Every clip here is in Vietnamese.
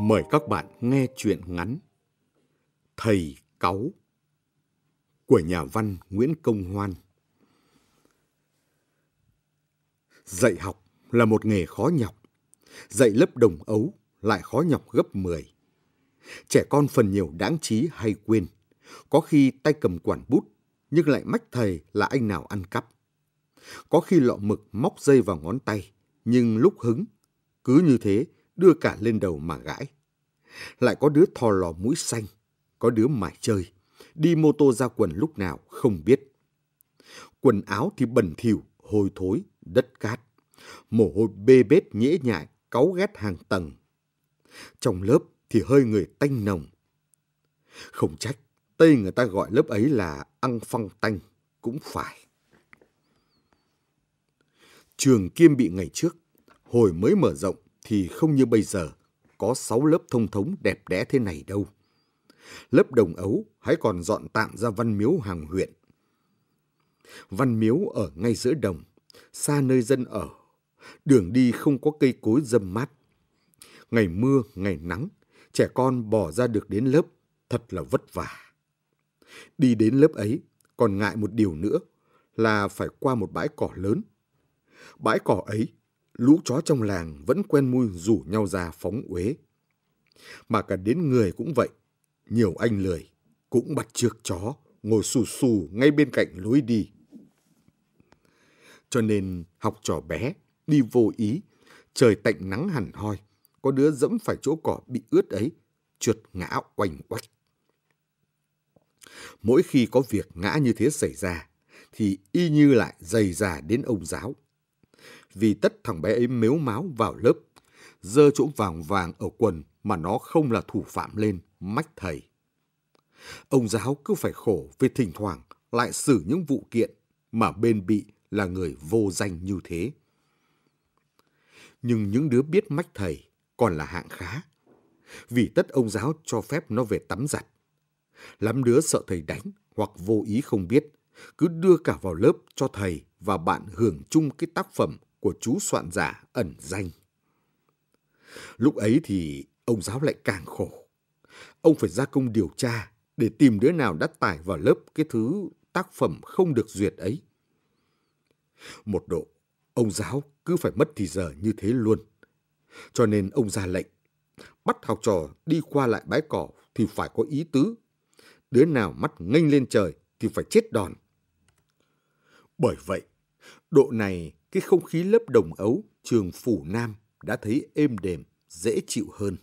Mời các bạn nghe truyện ngắn Thầy Cáu của nhà văn Nguyễn Công Hoan. Dạy học là một nghề khó nhọc, dạy lớp đồng ấu lại khó nhọc gấp 10. Trẻ con phần nhiều đáng trí hay quên, có khi tay cầm quản bút nhưng lại mách thầy là anh nào ăn cắp. Có khi lọ mực móc dây vào ngón tay, nhưng lúc hứng, cứ như thế đưa cả lên đầu mà gãi. Lại có đứa thò lò mũi xanh, có đứa mải chơi, đi mô tô ra quần lúc nào không biết. Quần áo thì bẩn thỉu, hôi thối, đất cát, mồ hôi bê bết nhễ nhại, cáu ghét hàng tầng. Trong lớp thì hơi người tanh nồng. Không trách, Tây người ta gọi lớp ấy là ăn phăng tanh, cũng phải. Trường Kiêm Bị ngày trước, hồi mới mở rộng thì không như bây giờ, có 6 lớp thông thống đẹp đẽ thế này đâu. Lớp đồng ấu hãy còn dọn tạm ra Văn Miếu hàng huyện. Văn Miếu ở ngay giữa đồng, xa nơi dân ở. Đường đi không có cây cối râm mát. Ngày mưa, ngày nắng, trẻ con bò ra được đến lớp, thật là vất vả. Đi đến lớp ấy, còn ngại một điều nữa là phải qua một bãi cỏ lớn. Bãi cỏ ấy, lũ chó trong làng vẫn quen mui rủ nhau ra phóng uế. Mà cả đến người cũng vậy, nhiều anh lười, cũng bắt chước chó, ngồi xù xù ngay bên cạnh lối đi. Cho nên học trò bé, đi vô ý, trời tạnh nắng hẳn hoi, có đứa dẫm phải chỗ cỏ bị ướt ấy, trượt ngã oanh oách. Mỗi khi có việc ngã như thế xảy ra, thì y như lại dày dà đến ông giáo. Vì tất thằng bé ấy mếu máo vào lớp, giơ chỗ vàng vàng ở quần mà nó không là thủ phạm lên, mách thầy. Ông giáo cứ phải khổ vì thỉnh thoảng lại xử những vụ kiện mà bên bị là người vô danh như thế. Nhưng những đứa biết mách thầy còn là hạng khá, vì tất ông giáo cho phép nó về tắm giặt. Lắm đứa sợ thầy đánh hoặc vô ý không biết, cứ đưa cả vào lớp cho thầy và bạn hưởng chung cái tác phẩm của chú soạn giả ẩn danh. Lúc ấy thì ông giáo lại càng khổ. Ông phải ra công điều tra để tìm đứa nào đã tải vào lớp cái thứ tác phẩm không được duyệt ấy. Một độ, ông giáo cứ phải mất thì giờ như thế luôn. Cho nên ông ra lệnh, bắt học trò đi qua lại bãi cỏ thì phải có ý tứ. Đứa nào mắt nghênh lên trời thì phải chết đòn. Bởi vậy, độ này cái không khí lớp đồng ấu trường Phủ Nam đã thấy êm đềm, dễ chịu hơn.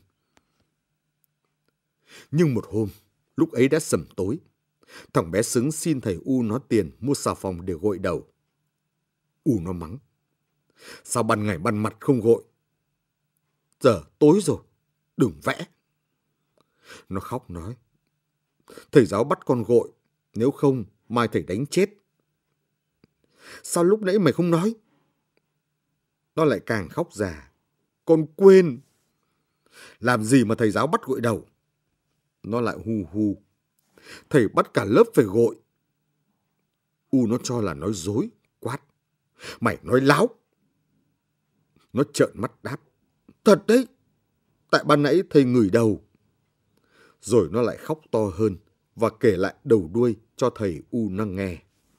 Nhưng một hôm, lúc ấy đã sẩm tối, thằng bé Xứng xin thầy U nó tiền mua xà phòng để gội đầu. U nó mắng: sao ban ngày ban mặt không gội? Giờ tối rồi, đừng vẽ. Nó khóc nói: thầy giáo bắt con gội, nếu không mai thầy đánh chết. Sao lúc nãy mày không nói? Nó lại càng khóc già: con quên. Làm gì mà thầy giáo bắt gội đầu? Nó lại hu hu: thầy bắt cả lớp phải gội. U nó cho là nói dối, quát: mày nói láo. Nó trợn mắt đáp: thật đấy, tại ban nãy thầy ngửi đầu. Rồi nó lại khóc to hơn và kể lại đầu đuôi cho thầy U nó nghe.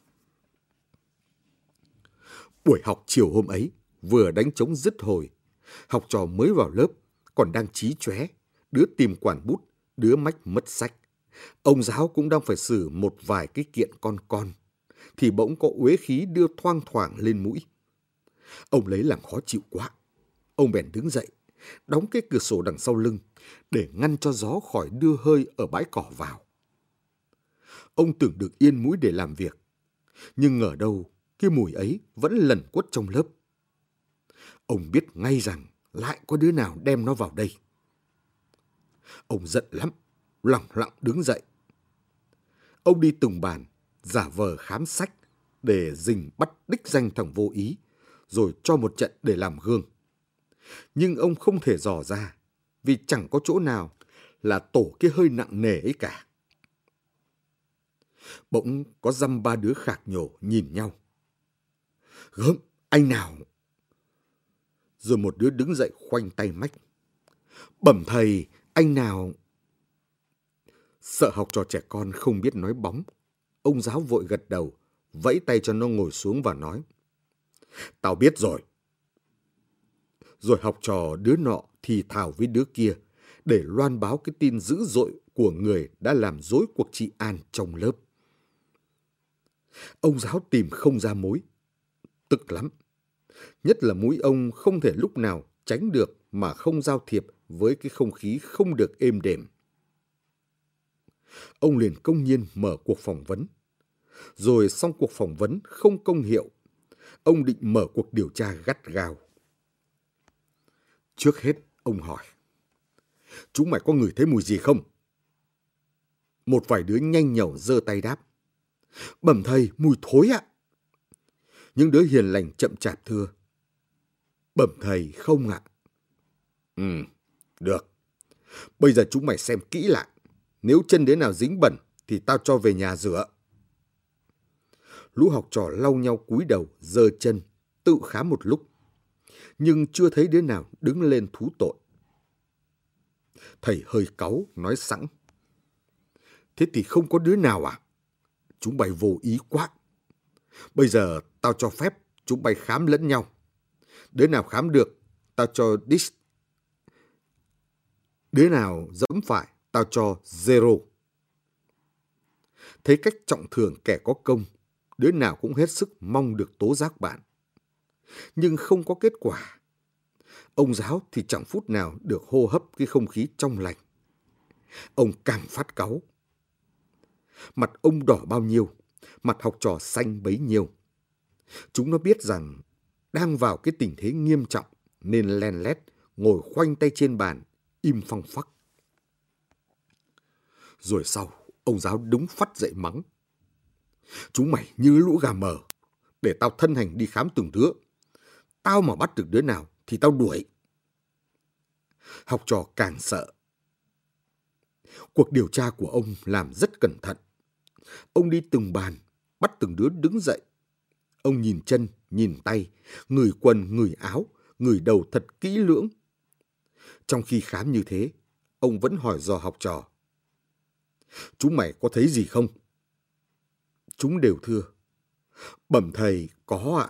Buổi học chiều hôm ấy vừa đánh trống dứt hồi, học trò mới vào lớp còn đang chí chóe, đứa tìm quản bút, đứa mách mất sách. Ông giáo cũng đang phải xử một vài cái kiện con, thì bỗng có uế khí đưa thoang thoảng lên mũi. Ông lấy làm khó chịu quá, ông bèn đứng dậy, đóng cái cửa sổ đằng sau lưng để ngăn cho gió khỏi đưa hơi ở bãi cỏ vào. Ông tưởng được yên mũi để làm việc, nhưng ngờ đâu cái mùi ấy vẫn lẩn quất trong lớp. Ông biết ngay rằng lại có đứa nào đem nó vào đây. Ông giận lắm, lẳng lặng đứng dậy. Ông đi từng bàn, giả vờ khám sách để rình bắt đích danh thằng vô ý, rồi cho một trận để làm gương. Nhưng ông không thể dò ra, vì chẳng có chỗ nào là tổ cái hơi nặng nề ấy cả. Bỗng có dăm ba đứa khạc nhổ nhìn nhau. Gớm, anh nào? Rồi một đứa đứng dậy khoanh tay mách: Bẩm thầy, anh nào... Sợ học trò trẻ con không biết nói bóng, ông giáo vội gật đầu, vẫy tay cho nó ngồi xuống và nói. Tao biết rồi. Rồi học trò đứa nọ thì thào với đứa kia để loan báo cái tin dữ dội của người đã làm rối cuộc trị an trong lớp. Ông giáo tìm không ra mối, tức lắm. Nhất là mũi ông không thể lúc nào tránh được mà không giao thiệp với cái không khí không được êm đềm. Ông liền công nhiên mở cuộc phỏng vấn. Rồi xong cuộc phỏng vấn không công hiệu, ông định mở cuộc điều tra gắt gao. Trước hết, ông hỏi. Chúng mày có ngửi thấy mùi gì không? Một vài đứa nhanh nhẩu giơ tay đáp. Bẩm thầy, mùi thối ạ. Những đứa hiền lành chậm chạp thưa. Bẩm thầy, không ạ. Được. Bây giờ chúng mày xem kỹ lại. Nếu chân đứa nào dính bẩn thì tao cho về nhà rửa. Lũ học trò lau nhau cúi đầu, giơ chân, tự khám một lúc. Nhưng chưa thấy đứa nào đứng lên thú tội. Thầy hơi cáu, nói sẵn. Thế thì không có đứa nào à? Chúng mày vô ý quá. Bây giờ tao cho phép chúng mày khám lẫn nhau. Đứa nào khám được, tao cho dish. Đứa nào dẫm phải, tao cho zero. Thấy cách trọng thưởng kẻ có công, đứa nào cũng hết sức mong được tố giác bạn. Nhưng không có kết quả. Ông giáo thì chẳng phút nào được hô hấp cái không khí trong lành. Ông càng phát cáu. Mặt ông đỏ bao nhiêu, mặt học trò xanh bấy nhiêu. Chúng nó biết rằng đang vào cái tình thế nghiêm trọng nên len lét ngồi khoanh tay trên bàn, im phăng phắc. Rồi sau, ông giáo đúng phắt dậy mắng. Chúng mày như lũ gà mờ, để tao thân hành đi khám từng đứa. Tao mà bắt được đứa nào thì tao đuổi. Học trò càng sợ. Cuộc điều tra của ông làm rất cẩn thận. Ông đi từng bàn, bắt từng đứa đứng dậy. Ông nhìn chân, nhìn tay, ngửi quần, ngửi áo, ngửi đầu thật kỹ lưỡng. Trong khi khám như thế, ông vẫn hỏi dò học trò. Chúng mày có thấy gì không? Chúng đều thưa. Bẩm thầy, có ạ.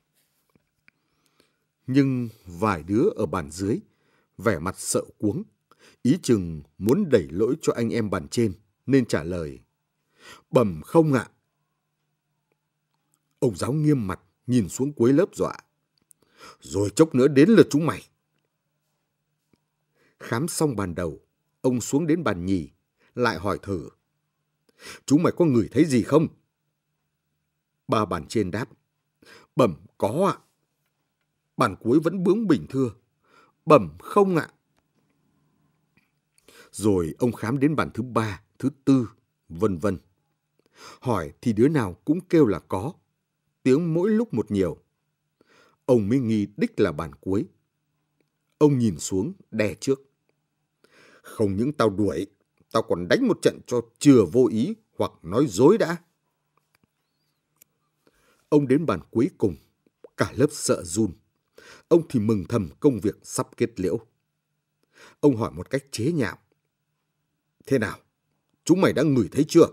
Nhưng vài đứa ở bàn dưới, vẻ mặt sợ cuống, ý chừng muốn đẩy lỗi cho anh em bàn trên, nên trả lời. Bẩm không ạ. Ông giáo nghiêm mặt, nhìn xuống cuối lớp dọa. Rồi chốc nữa đến lượt chúng mày. Khám xong bàn đầu, ông xuống đến bàn nhì, lại hỏi thử. Chúng mày có ngửi thấy gì không? Ba bàn trên đáp. Bẩm có ạ. Bàn cuối vẫn bướng bỉnh thưa. Bẩm không ạ. Rồi ông khám đến bàn thứ ba, thứ tư, vân vân. Hỏi thì đứa nào cũng kêu là có. Tiếng mỗi lúc một nhiều. Ông mới nghi đích là bàn cuối. Ông nhìn xuống, đè trước. Không những tao đuổi, tao còn đánh một trận cho chừa vô ý hoặc nói dối đã. Ông đến bàn cuối cùng, cả lớp sợ run. Ông thì mừng thầm công việc sắp kết liễu. Ông hỏi một cách chế nhạo. Thế nào? Chúng mày đã ngửi thấy chưa?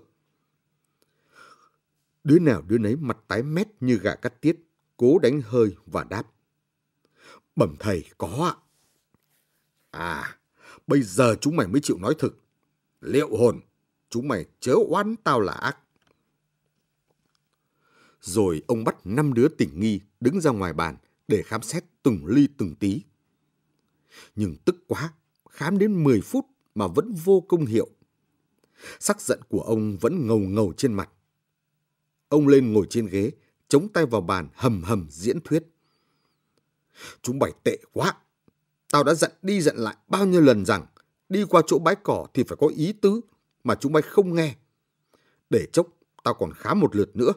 Đứa nào đứa nấy mặt tái mét như gà cắt tiết, cố đánh hơi và đáp. Bẩm thầy, có ạ. À, bây giờ chúng mày mới chịu nói thực. Liệu hồn, chúng mày chớ oán tao là ác. Rồi ông bắt 5 đứa tình nghi đứng ra ngoài bàn để khám xét từng ly từng tí. Nhưng tức quá, khám đến 10 phút mà vẫn vô công hiệu. Sắc giận của ông vẫn ngầu ngầu trên mặt. Ông lên ngồi trên ghế, chống tay vào bàn hầm hầm diễn thuyết. Chúng mày tệ quá. Tao đã dặn đi dặn lại bao nhiêu lần rằng đi qua chỗ bãi cỏ thì phải có ý tứ, mà chúng mày không nghe. Để chốc, tao còn khám một lượt nữa.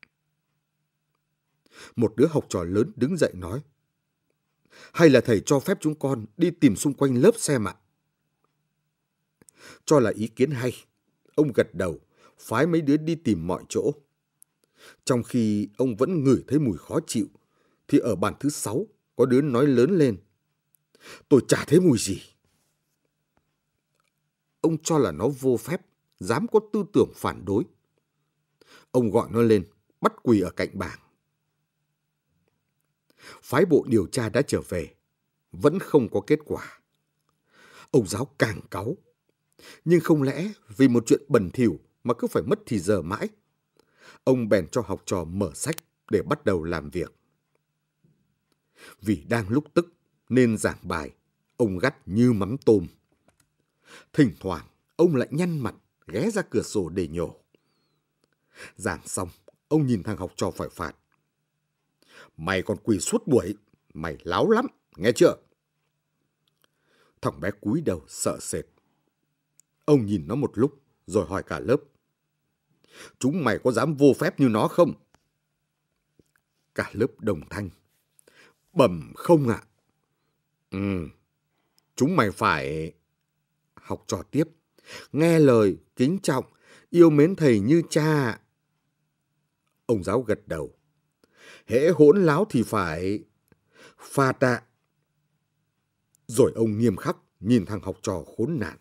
Một đứa học trò lớn đứng dậy nói. Hay là thầy cho phép chúng con đi tìm xung quanh lớp xem ạ? Cho là ý kiến hay. Ông gật đầu, phái mấy đứa đi tìm mọi chỗ. Trong khi ông vẫn ngửi thấy mùi khó chịu, thì ở bàn thứ 6 có đứa nói lớn lên. Tôi chả thấy mùi gì. ông cho là nó vô phép, dám có tư tưởng phản đối. Ông gọi nó lên, bắt quỳ ở cạnh bảng. Phái bộ điều tra đã trở về, vẫn không có kết quả. Ông giáo càng cáu, nhưng không lẽ vì một chuyện bẩn thỉu mà cứ phải mất thì giờ mãi. Ông bèn cho học trò mở sách để bắt đầu làm việc. Vì đang lúc tức nên giảng bài, ông gắt như mắm tôm. Thỉnh thoảng, ông lại nhăn mặt, ghé ra cửa sổ để nhổ. Giảng xong, ông nhìn thằng học trò phải phạt. Mày còn quỳ suốt buổi, mày láo lắm, nghe chưa? Thằng bé cúi đầu sợ sệt. Ông nhìn nó một lúc, rồi hỏi cả lớp. Chúng mày có dám vô phép như nó không? Cả lớp đồng thanh. Bẩm không ạ. Chúng mày phải... Học trò tiếp. Nghe lời, kính trọng, yêu mến thầy như cha. Ông giáo gật đầu. Hễ hỗn láo thì phải... phạt ạ. Rồi ông nghiêm khắc nhìn thằng học trò khốn nạn.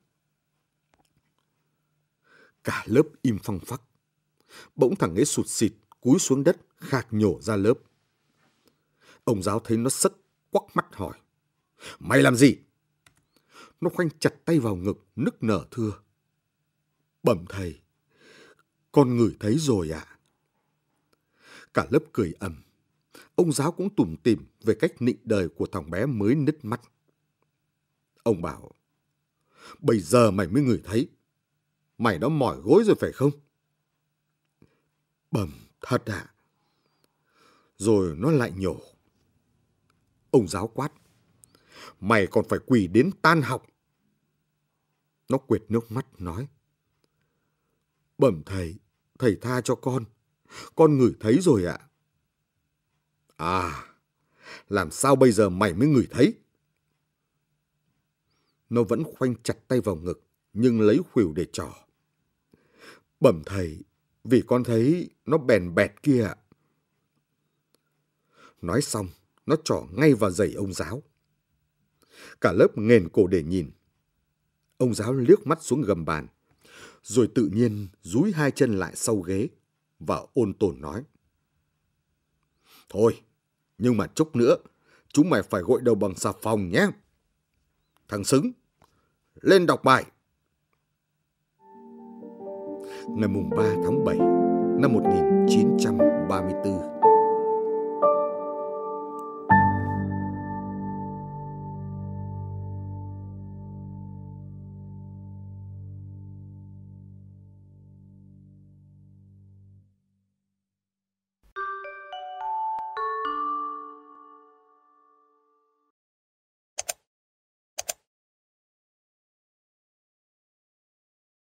Cả lớp im phăng phắc. Bỗng thằng ấy sụt sịt, cúi xuống đất, khạc nhổ ra lớp. Ông giáo thấy nó sất, quắc mắt hỏi. Mày làm gì? Nó khoanh chặt tay vào ngực, nức nở thưa. Bẩm thầy, con ngửi thấy rồi ạ. Cả lớp cười ầm. Ông giáo cũng tủm tỉm về cách nịnh đời của thằng bé mới nứt mắt. Ông bảo, bây giờ mày mới ngửi thấy. Mày đã mỏi gối rồi phải không? Bẩm thật ạ. Rồi nó lại nhổ. Ông giáo quát. Mày còn phải quỳ đến tan học. Nó quệt nước mắt nói. Bẩm thầy, thầy tha cho con ngửi thấy rồi ạ. À, làm sao bây giờ mày mới ngửi thấy? Nó vẫn khoanh chặt tay vào ngực, nhưng lấy khuỷu để trỏ. Bẩm thầy, vì con thấy nó bèn bẹt kia ạ. Nói xong, nó trỏ ngay vào giày ông giáo. Cả lớp nghền cổ để nhìn. Ông giáo liếc mắt xuống gầm bàn, rồi tự nhiên dúi hai chân lại sau ghế và ôn tồn nói. Thôi, nhưng mà chút nữa, chúng mày phải gội đầu bằng xà phòng nhé. Thằng Xứng, lên đọc bài. Ngày 3 tháng 7 năm 1934,